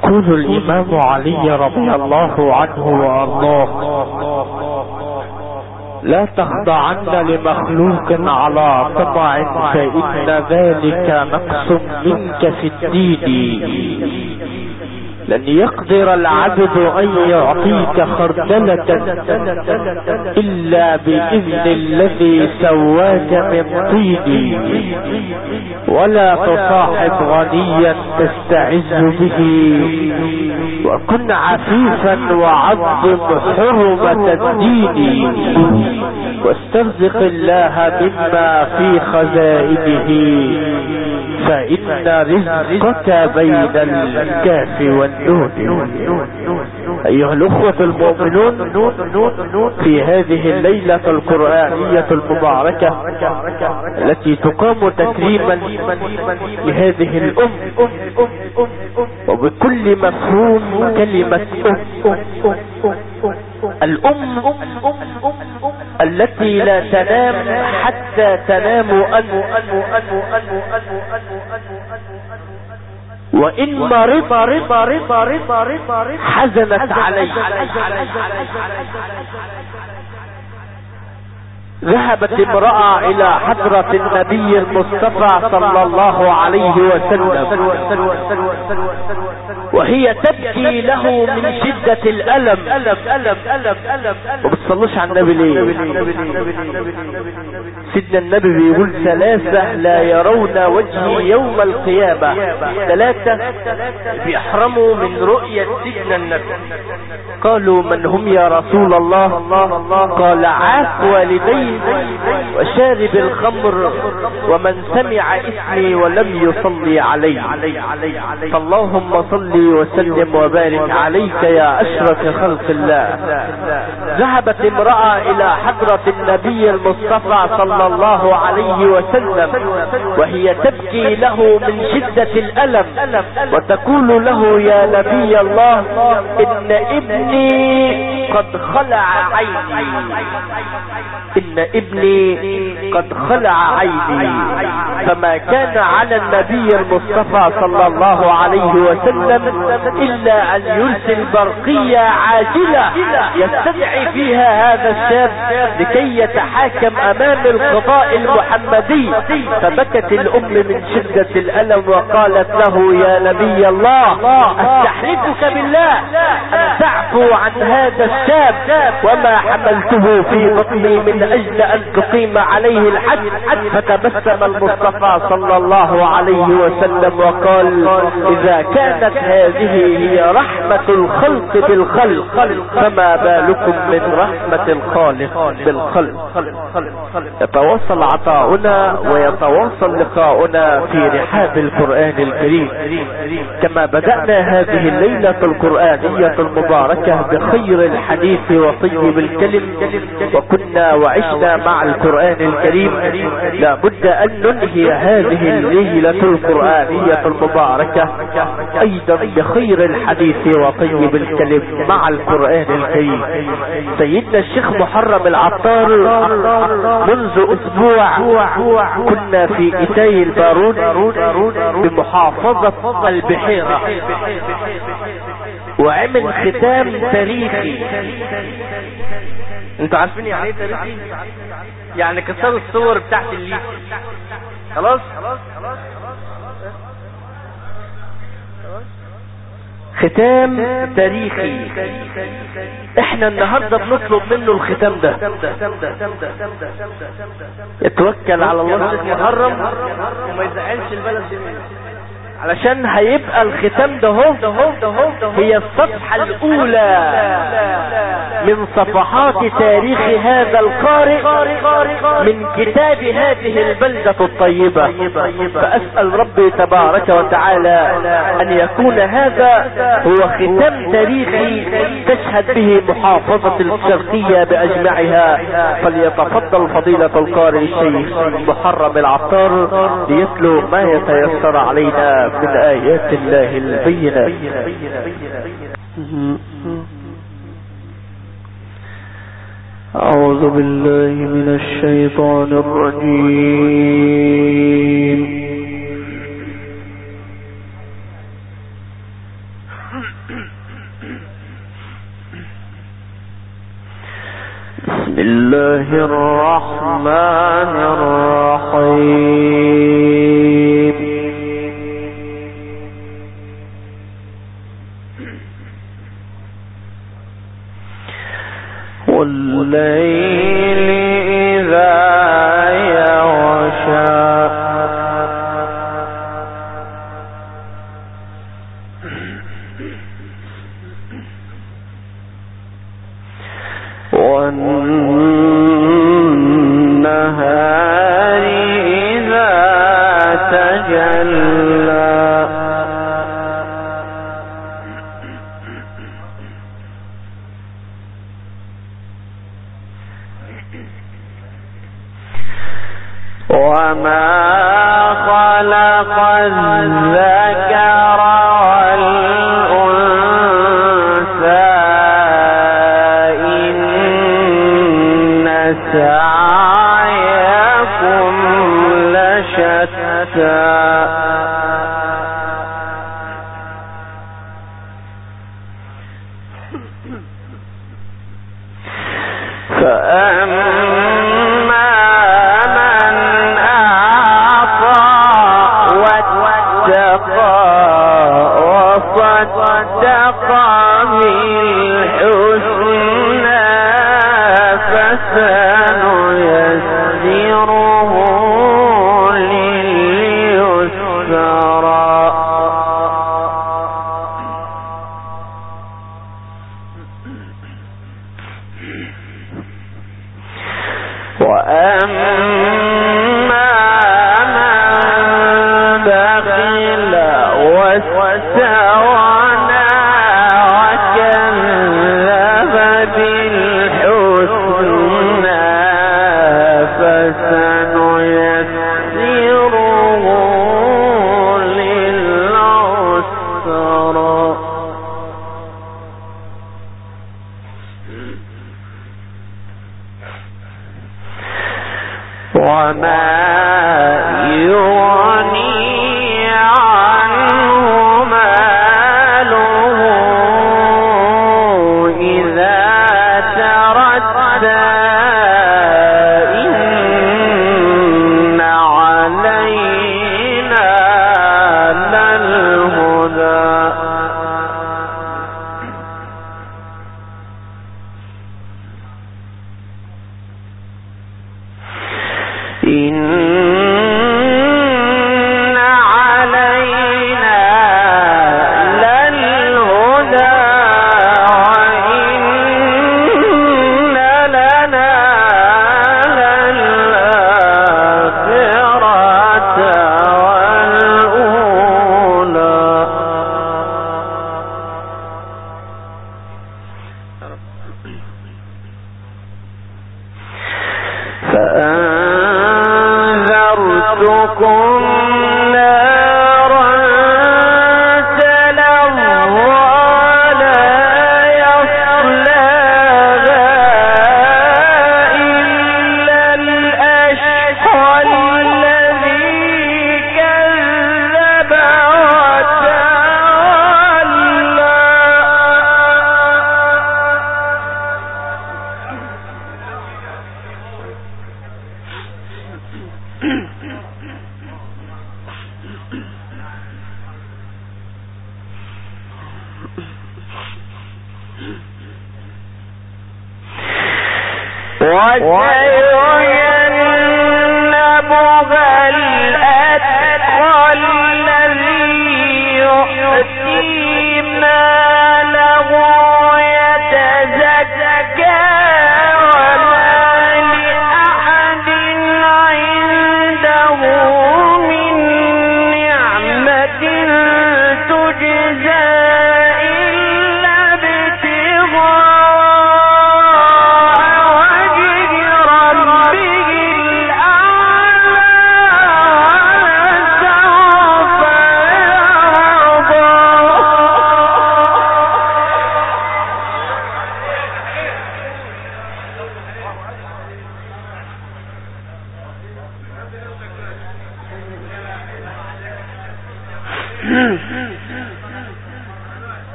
يقول الإمام علي رضي الله عنه وأرضاه: لا تخضعن لمخلوق على طمع فإن ذلك نقص منك في الدين. لن يقدر العبد أن يعطيك خردلة إلا بإذن الذي سواك من طين. ولا تصاحب غنيا تستعز به، وكن عفيفا وعظم حرمة الدين، واسترزق الله مما في خزائنه، فإن رزقك بين الكاف والنون. أيها الأخوة المؤمنون، في هذه الليلة القرآنية المباركة التي تقام تكريما لهذه الأم وبكل مفهوم كلمة الأم التي لا تنام حتى تنام أنت، وإن مرض حزنت عليك. ذهبت امرأة إلى حضرة النبي المصطفى صلى الله عليه وسلم وهي تبكي له من شدة الألم. وبتصلوش على النبي ليه؟ سيدنا النبي بيقول: ثلاثة لا يرون وجهي يوم القيامة. ثلاثة بيحرموا من رؤية سيدنا النبي. قالوا: من هم يا رسول الله؟ قال: عاق والديه وشارب الخمر ومن سمع اسمي ولم يصلي علي. فاللهم صل وسلم وبارك عليك يا أشرف خلق الله. ذهبت امرأة إلى حضرة النبي المصطفى صلى الله عليه وسلم وهي تبكي له من شدة الألم وتقول له: يا نبي الله، إن ابني قد خلع عيني، إن ابني قد خلع عيني. فما كان على النبي المصطفى صلى الله عليه وسلم إلا أن يرسل برقية عاجلة يستدعي فيها هذا الشاب لكي يتحاكم أمام القضاء المحمدي. فبكت الأم من شدة الألم وقالت له: يا نبي الله، أستحلفك بالله أن تعفو عن هذا الشاب، وما حملته في بطني من أجل أن تقيم عليه الحد. فتبسم المصطفى صلى الله عليه وسلم وقال: إذا كانت هذه هي رحمة الخلق بالخلق، فما بالكم من رحمة الخالق بالخلق. يتواصل عطاؤنا ويتواصل لقاؤنا في رحاب القرآن الكريم، كما بدأنا هذه الليلة القرآنية المباركة بخير الحديث وطيب الكلم، وكنا وعشنا مع القرآن الكريم. لا بد أن ننهي هذه الليلة القرآنية المباركة أيضا بخير الحديث وطيب الكلم مع القرآن الكريم. سيدنا الشيخ محرم العطار منذ أسبوع كنا في إتاي البارود بمحافظة البحيرة، وعمل ختام تاريخي. انتوا عارفين يعني ايه تاريخي؟ يعني كسروا الصور بتاعت الليل. خلاص ختام تاريخي. احنا النهاردة بنطلب منه الختام ده. يتوكل على الله الشيخ محرم وما يزعلش البلد دي منه، علشان هيبقى الختام ده هي الصفحة الأولى من صفحات تاريخ هذا القارئ من كتاب هذه البلدة الطيبة. فأسأل ربي تبارك وتعالى أن يكون هذا هو ختام تاريخي تشهد به محافظة الشرقية بأجمعها. فليتفضل فضيلة القارئ الشيخ محرم العطار ليتلو ما يتيسر علينا من آيات الله البينات. أعوذ بالله من الشيطان الرجيم. الله الرحمن الرحيم والليل إذا يغشى والنهار إذا تجلى وما خلق الذكر والأنثى إن سعيكم لشتى وصدق بالحسنى فسنيسره لليسرى وأما من بخل واستغنى وكذب بالحسنى فسنيسره للعسرى وما يغني عنه ماله إذا تردى إن علينا للهدى إن علينا للهدى وإن لنا للآخرة والأولى فأنذرتكم نارا تلظى لا يصلاها إلا الأشقى الذي كذب وتولى وسيجنبها الأتقى الذي يؤتي ماله يتزكى وما لأحد عنده من نعمة تجزى إلا ابتغاء وجه ربه الأعلى ولسوف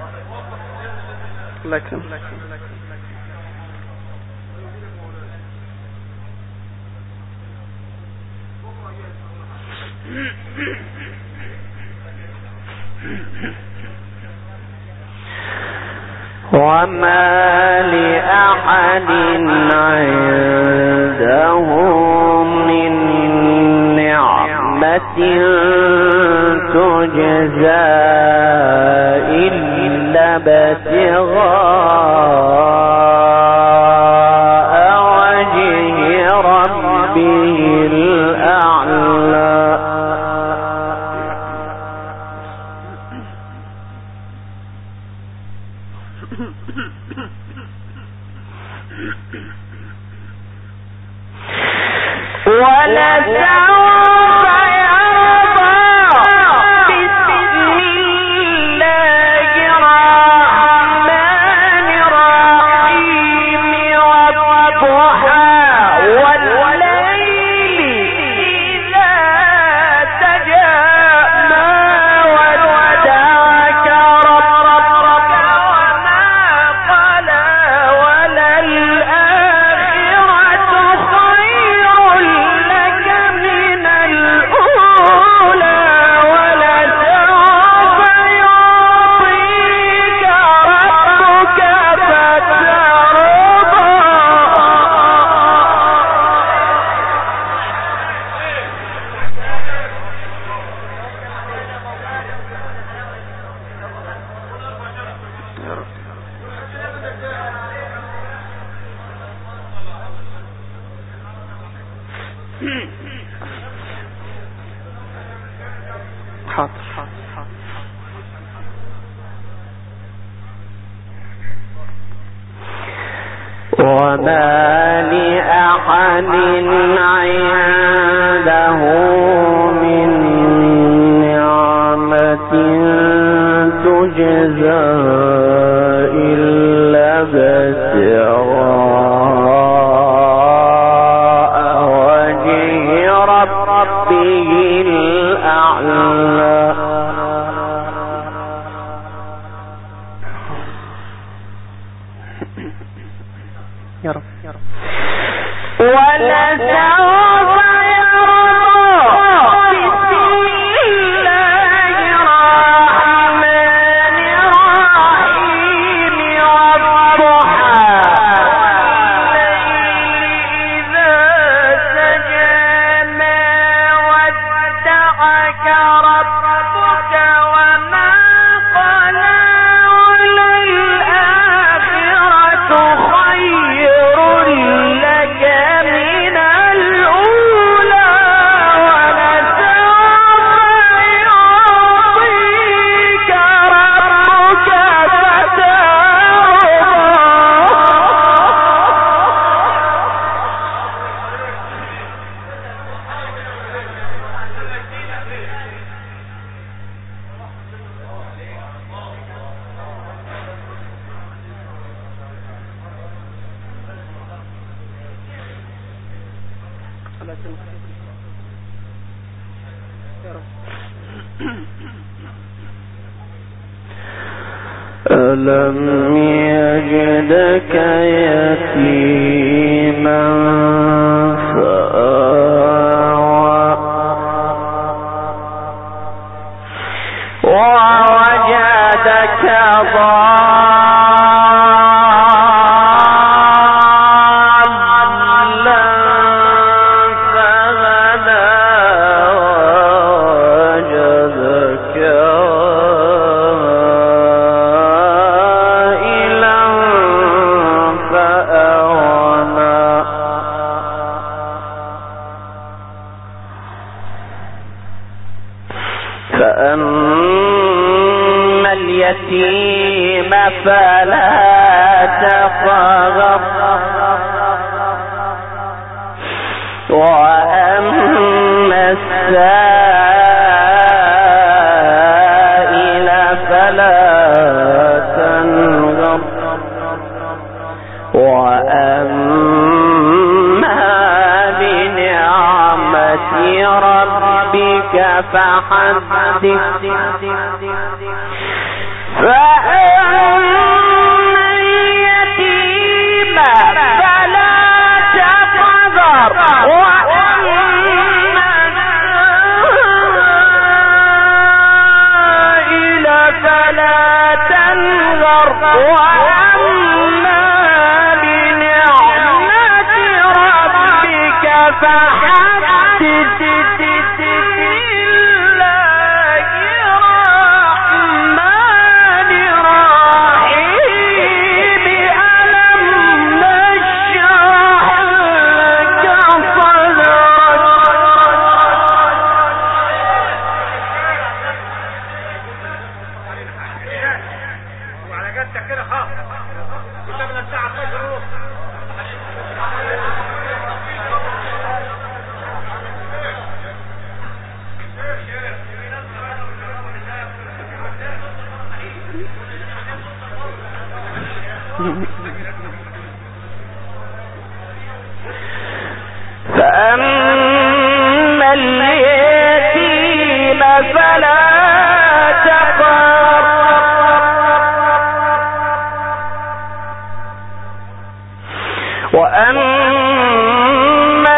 يرضى. لكن وما لأحد عنده من نعمة تجزى إلا ابتغاء وجه ربه الأعلى. ولسوف يرضى بسم الله الرحمن الرحيم والضحى والليل إذا سجى ما ودعك ربك وما قلى وللآخرة خير لك من الأولى ولسوف يعطيك ربك فترضى. وما لأحد عنده من نعمة تجزى إلا ابتغاء وجه ربه الأعلى. يا رب ولسوف يرضى بسم الله الرحمن الرحيم والضحى والليل إذا سجى ما ودعك ربك وما قلى وللآخرة خير لك من الأولى ولسوف يعطيك ربك فترضى. ألم يجدك يتيما فآوى ووجدك ضالا فهدى ووجدك فأما اليتيم فلا تقهر وأما السائل فلا تنهر وأما بنعمة ربك فحدث. فأما اليتيم فلا تقهر وأما فأما اليتيم فلا تقهر وأما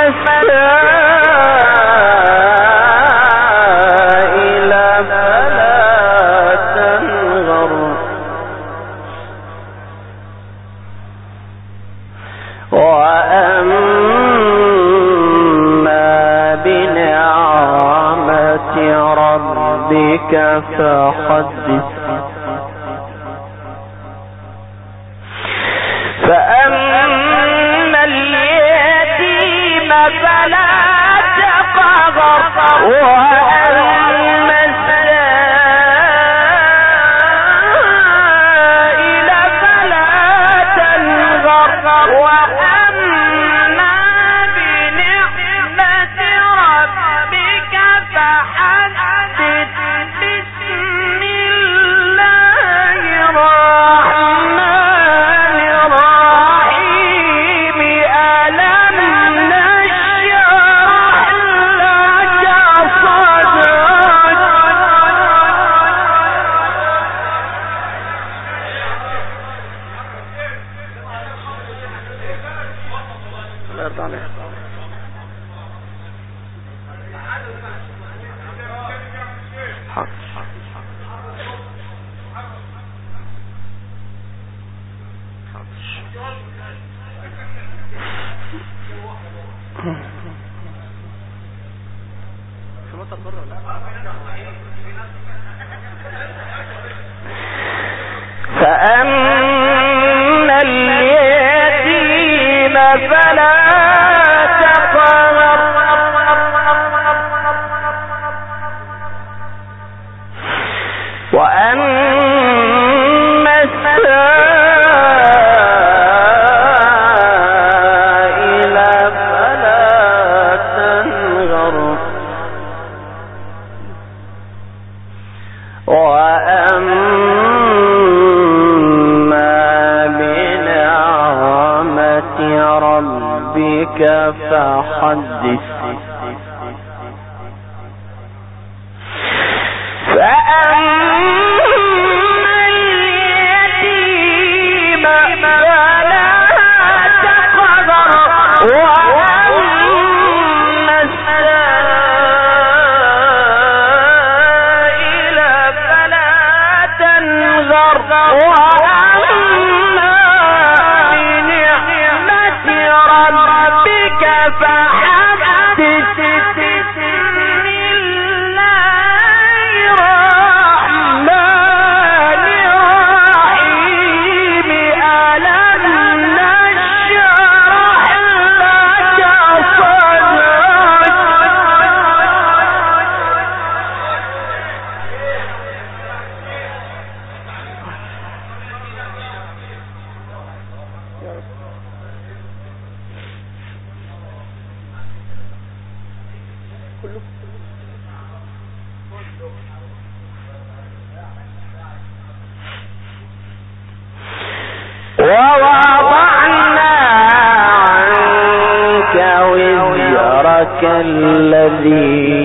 السائل فلا تنهر وأما بنعمة ربك فحدث فأما اليتيم فلا تقهر وأما السائل فلا تنهر وأما بنعمة ربك فحدث بسم الله الرحمن الرحيم ألم نشرح لك صدرك فأما اليتيم فلا تقهر وأما السائل فلا تنهر وأما بنعمة ربك فحدث فأما اليتيم فلا تقهر وأما السائل فلا تنهر وأما بنعمة ربك فحدث بسم الله الرحمن الرحيم ألم نشرح لك صدرك ووضعنا عنك وزرك الذي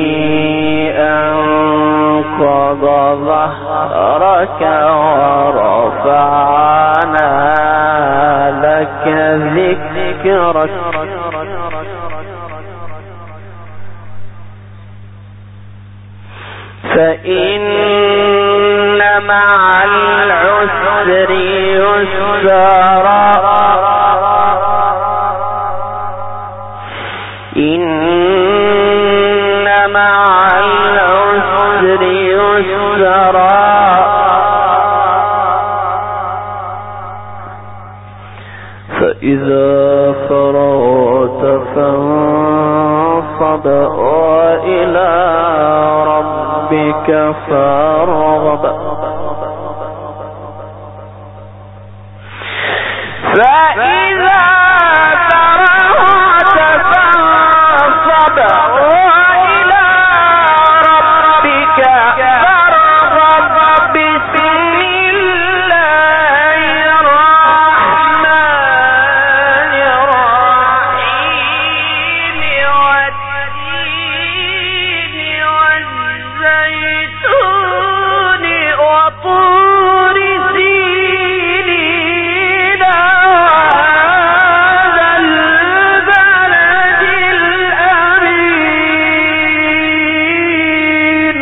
أنقض ظهرك ورفعنا لك ذكرك فإن مع العسر يسرا إن فإن مع العسر يسرا فإذا فرغت فانصب وإلى ربك فارغب فإذا فرغت فانصب وإلى ربك فارغب بسم الله الرحمن الرحيم والتين والزيتون وطور سينين وهذا البلد الأمين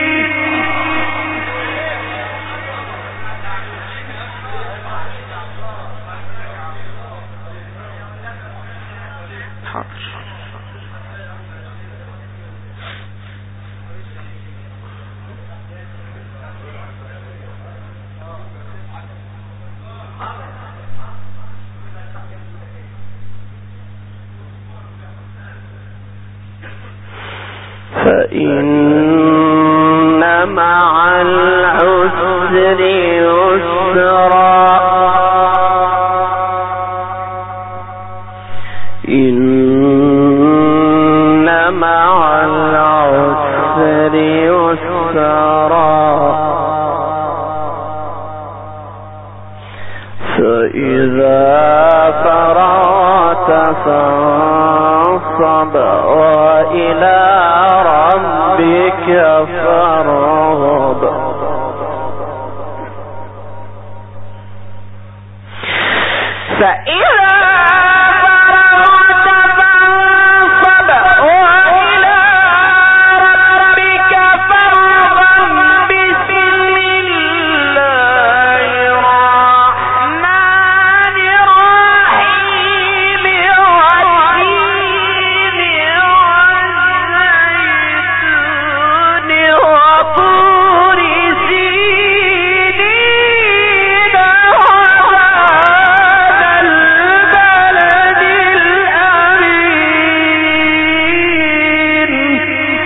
فإن مع العسر يسرا إن مع العسر يسرا فإذا فرغت فانصب وإلى ربك فارغب فإذا فرغت فانصب وإلى ربك فارغب بسم الله الرحمن الرحيم والتين والزيتون وطور سينين وهذا البلد الأمين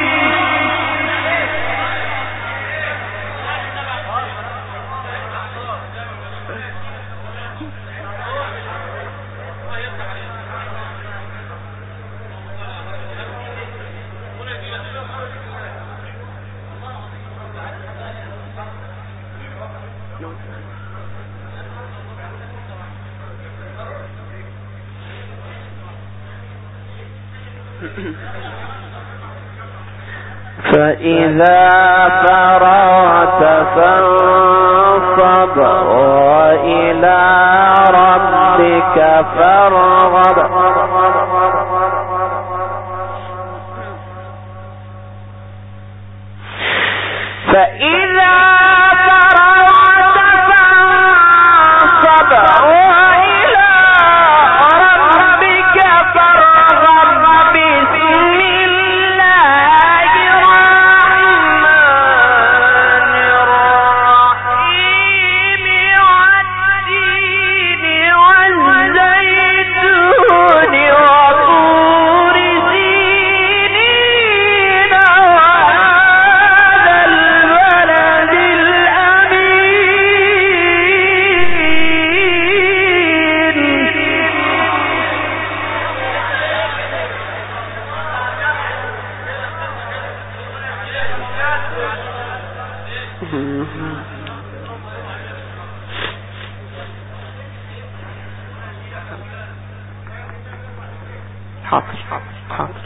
فإذا فرغت فانصب وإلى ربك فارغب فإذا فرغت فانصب وإلى ربك فارغب بسم الله الرحمن الرحيم والتين والزيتون وطور سينين وهذا البلد الأمين حاضر حاضر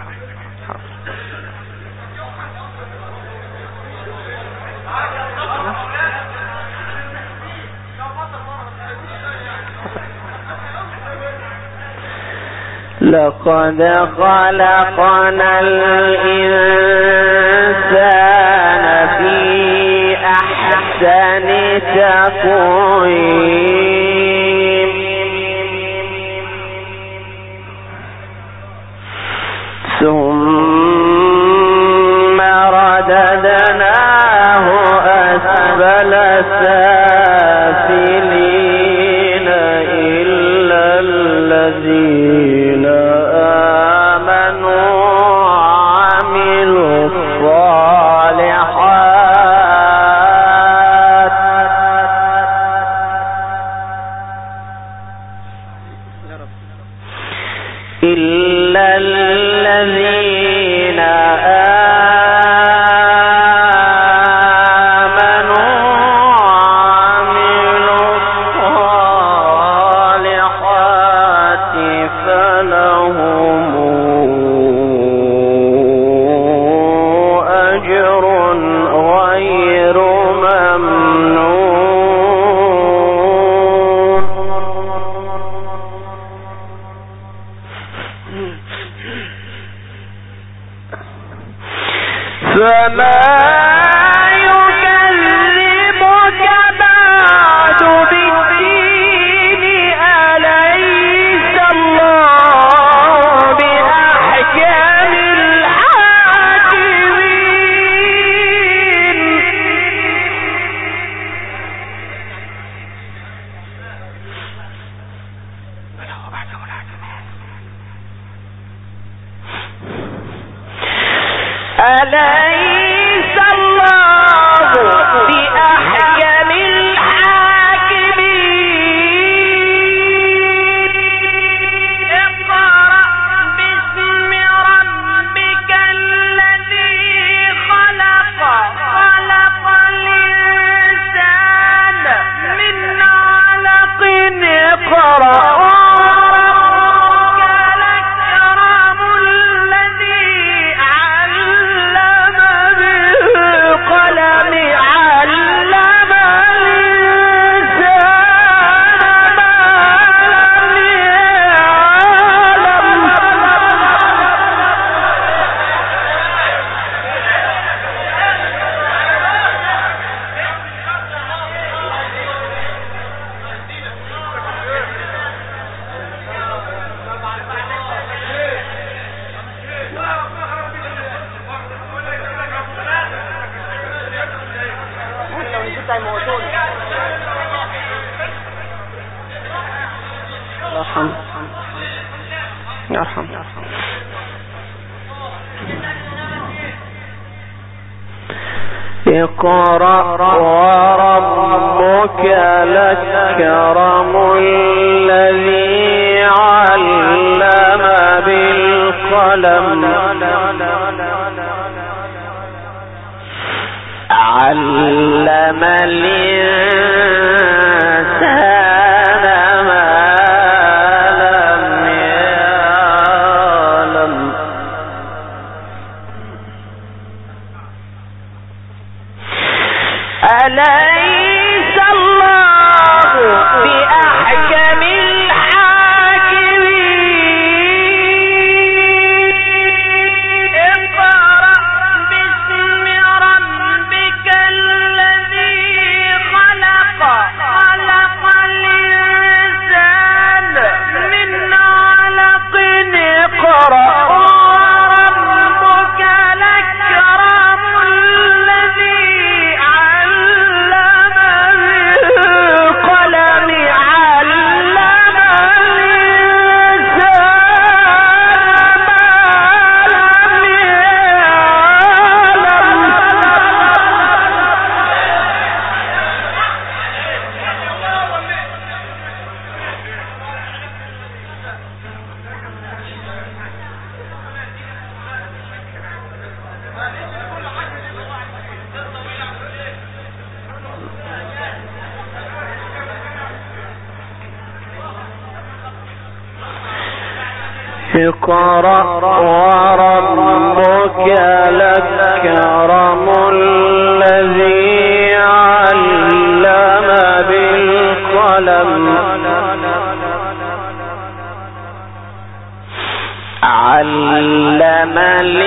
لقد خلقنا الإنسان في أحسن تقويم ثم رددناه أسفل سافلين إلا الذين آمنوا وعملوا الصالحات إلا الذين آمنوا وعملوا الصالحات فلهم أجر غير ممنون. فما يكذبك بعد بالدين أليس الله بأحكم الحاكمين. أليس الله بأحكم الحاكمين. اقرأ باسم ربك الذي خلق خلق الإنسان من علق اقرأ اقرأ وربك الأكرم الذي علم بالقلم علم الإنسان ما لم يعلم. أليس الله بأحكم الحاكمين. اقرأ باسم ربك الذي خلق خلق الإنسان من علق اقرأ وربك الأكرم الذي اقرأ وربك الأكرم الذي علم بالقلم علم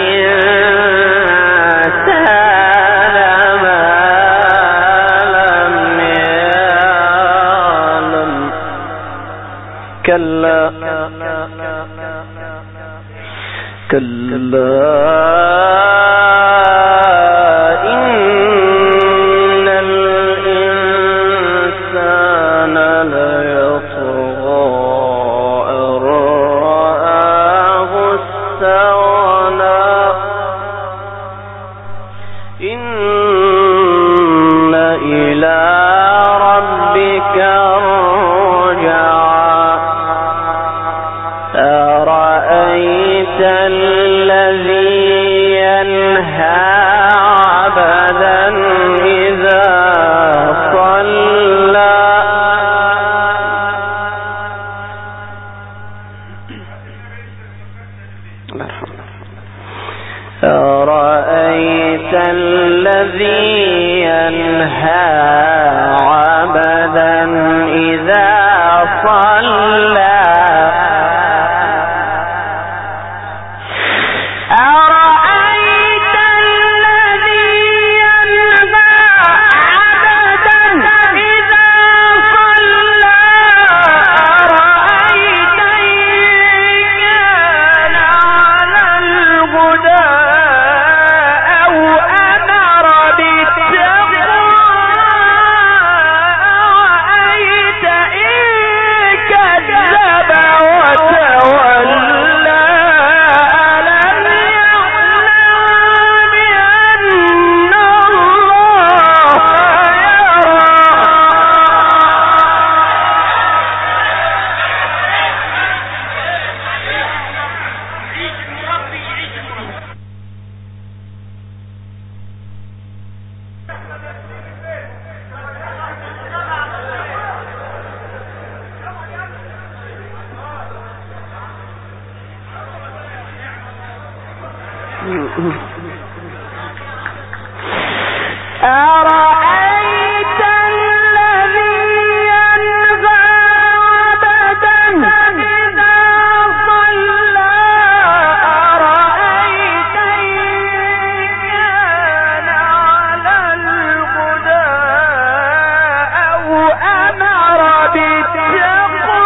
الإنسان ما لم يعلم. كلا أرأيت الذي ينهى عبدا إذا صلى أرأيت الذي ينهى عبدا إذا صلى أرأيت إن كان على الهدى أو أمر بالتقوى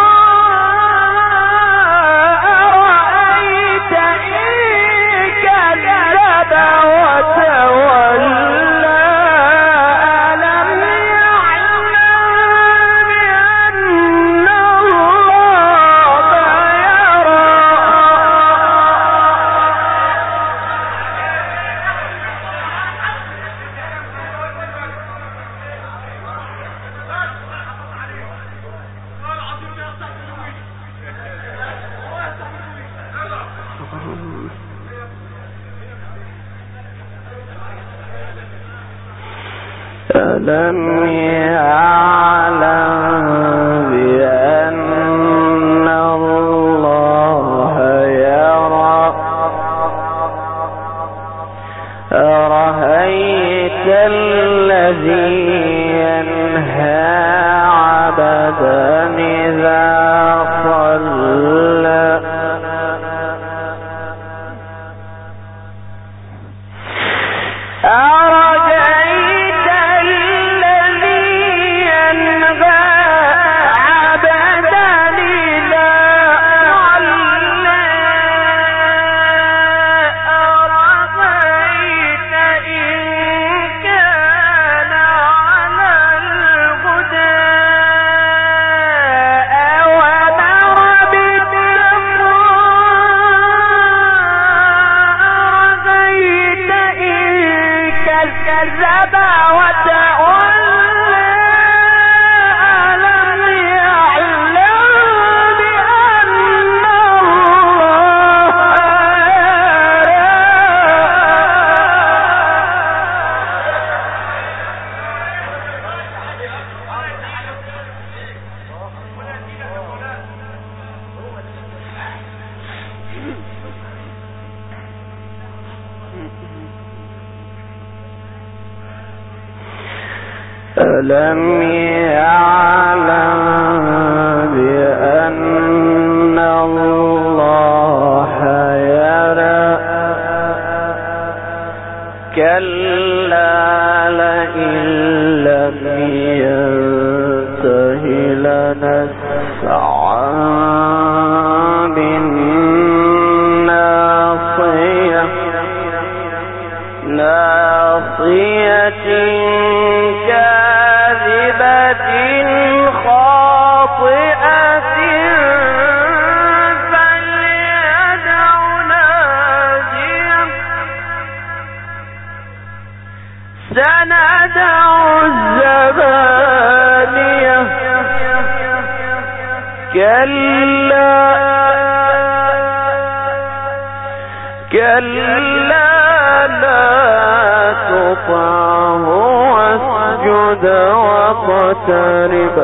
أرأيت إن كذب وتولى ألم يعلم بأن الله يرى أرأيت الذي ينهى عبدا إذا صلى ألم يعلم بأن الله يرى كلا لئن لم ينته لنسفعا بالناصية ناصية كاذبة خاطئة فليدع ناديه سندع الزبانية كلا لا تطعه واسجد واقترب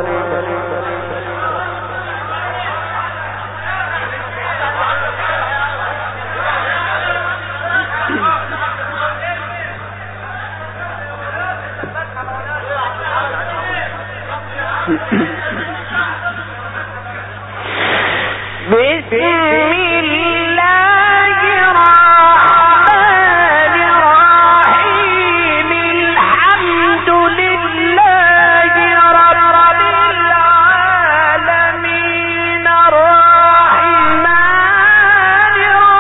بسم الله الرحمن الرحيم الحمد لله رب العالمين الرحمن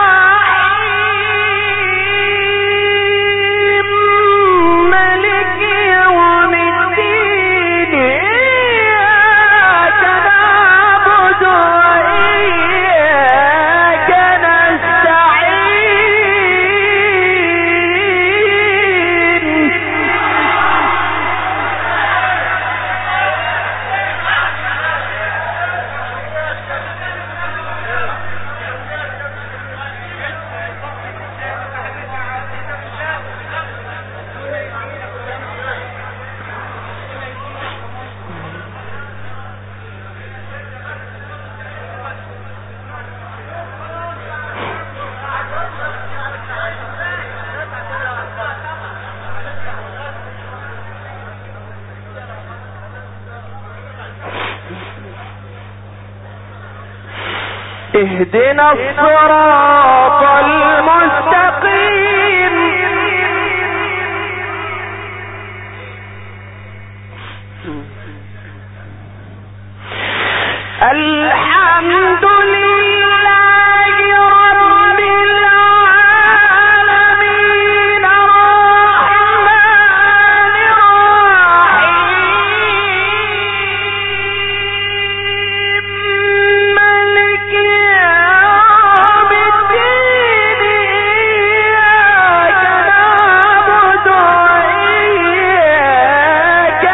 الرحيم مالك يوم الدين إياك نعبد وإياك نستعين اهدنا الصراط المستقيم الحمد لله رب العالمين الرحمن الرحيم مالك يوم الدين إياك نعبد وإياك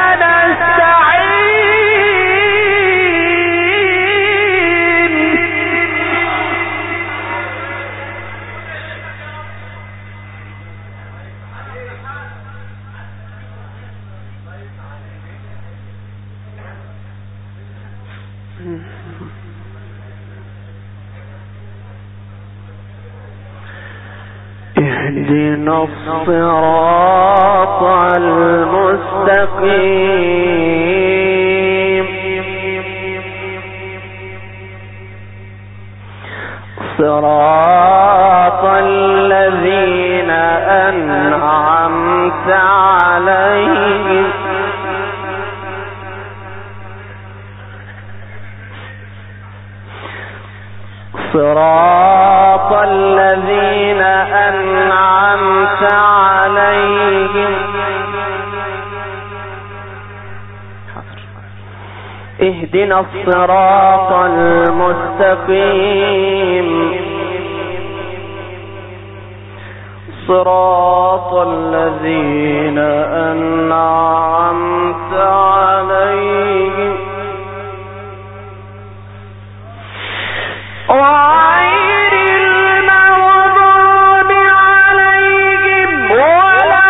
اهدنا الصراط المستقيم صراط الذين أنعمت عليهم صراط الذين أنعمت عليهم اهدنا الصراط المستقيم صراط الذين أنعمت عليهم غير المغضوب عليهم ولا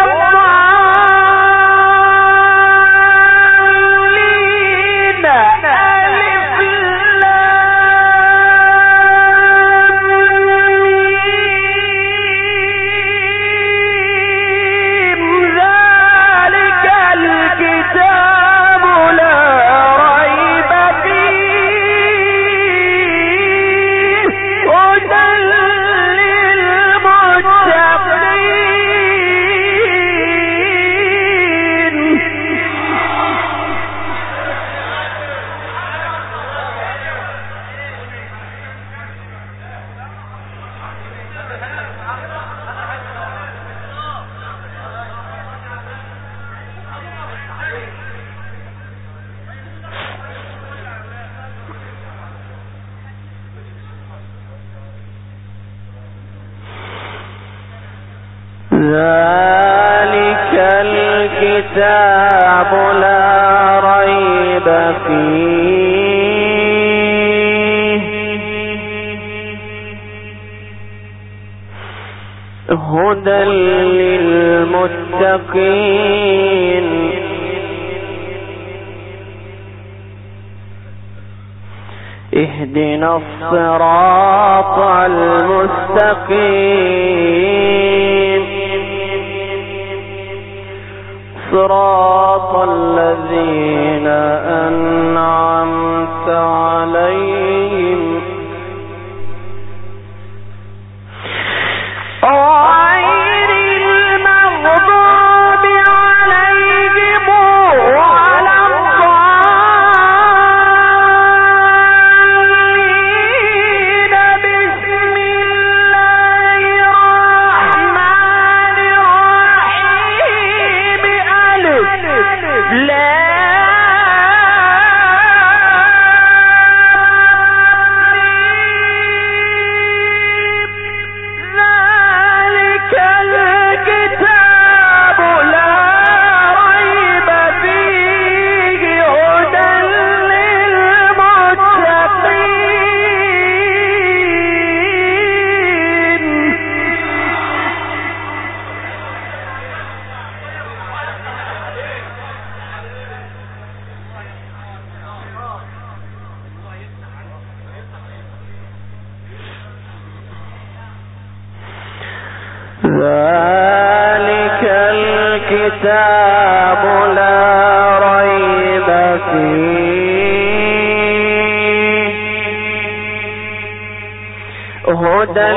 الضالين ألف لام ميم ذلك الكتاب لا ذلك الكتاب لا ريب فيه هدى للمتقين اهدنا الصراط المستقيم صراط الذين أنعمت عليهم غير المغضوب عليهم ولا الضالين بسم الله الرحمن الرحيم ألف لام ذلك الكتاب لا ريب فيه هدى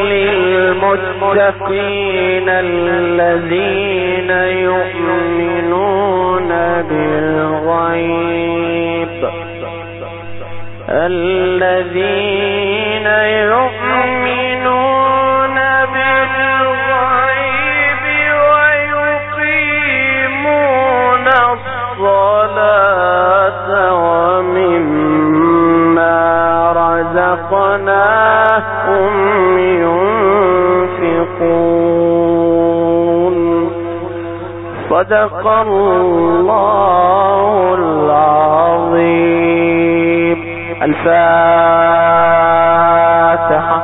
للمتقين الذين يؤمنون بالغيب الذين يؤمنون بالغيب ويقيمون الصلاة ومما رزقناهم ينفقون صدق الله العظيم. الفاتحة.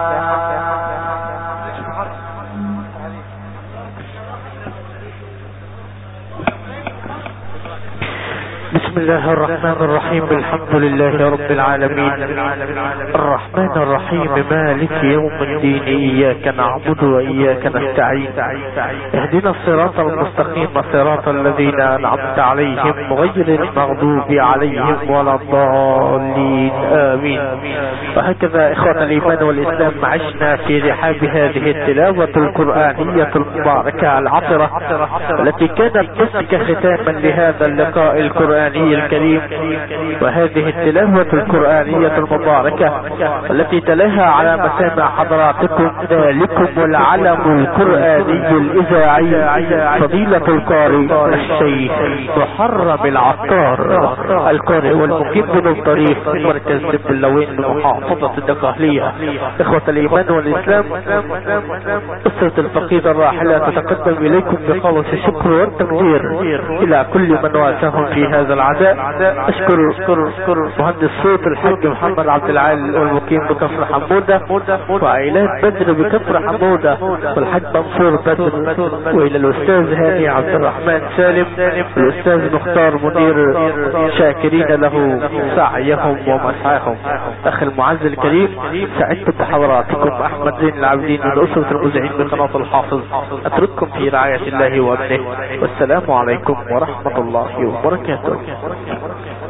بسم الله الرحمن الرحيم الحمد لله رب العالمين الرحمن الرحيم مالك يوم الدين إياك نعبد وإياك نستعين اهدنا الصراط المستقيم صراط الذين أنعمت عليهم غير المغضوب عليهم ولا الضالين آمين. وهكذا إخوة الإيمان والإسلام عشنا في رحاب هذه التلاوة القرآنية المباركة العطرة التي كانت تسك ختاما لهذا اللقاء القرآني الكريم، وهذه التلاوة القرآنية المباركة التي تلاها على مسامع حضراتكم ذلكم العلم القرآني الإذاعي فضيلة القارئ الشيخ محرم العطار القارئ والمقيم من الطريق مركز سب اللوين بمحافظة الدقهلية. إخوة الإيمان والإسلام، أسرة الفقيدة الراحلة تتقدم إليكم بخالص الشكر والتقدير إلى كل من واساهم في هذا العزاء. أشكر مهندس صوت الحاج محمد عبد العال والمقيم بكفر حمودة، وعائلات بدر بكفر حمودة، والحاج منصور بدر، وإلى الأستاذ هاني عبد الرحمن سالم، والأستاذ مختار منير، شاكرين له سعيهم ومسعاهم. أخي المعز الكريم، سعدت بحضراتكم أحمد زين العابدين من أسرة المذيعين بقناة الحافظ. أترككم في رعاية الله وأمنه، والسلام عليكم ورحمة الله وبركاته.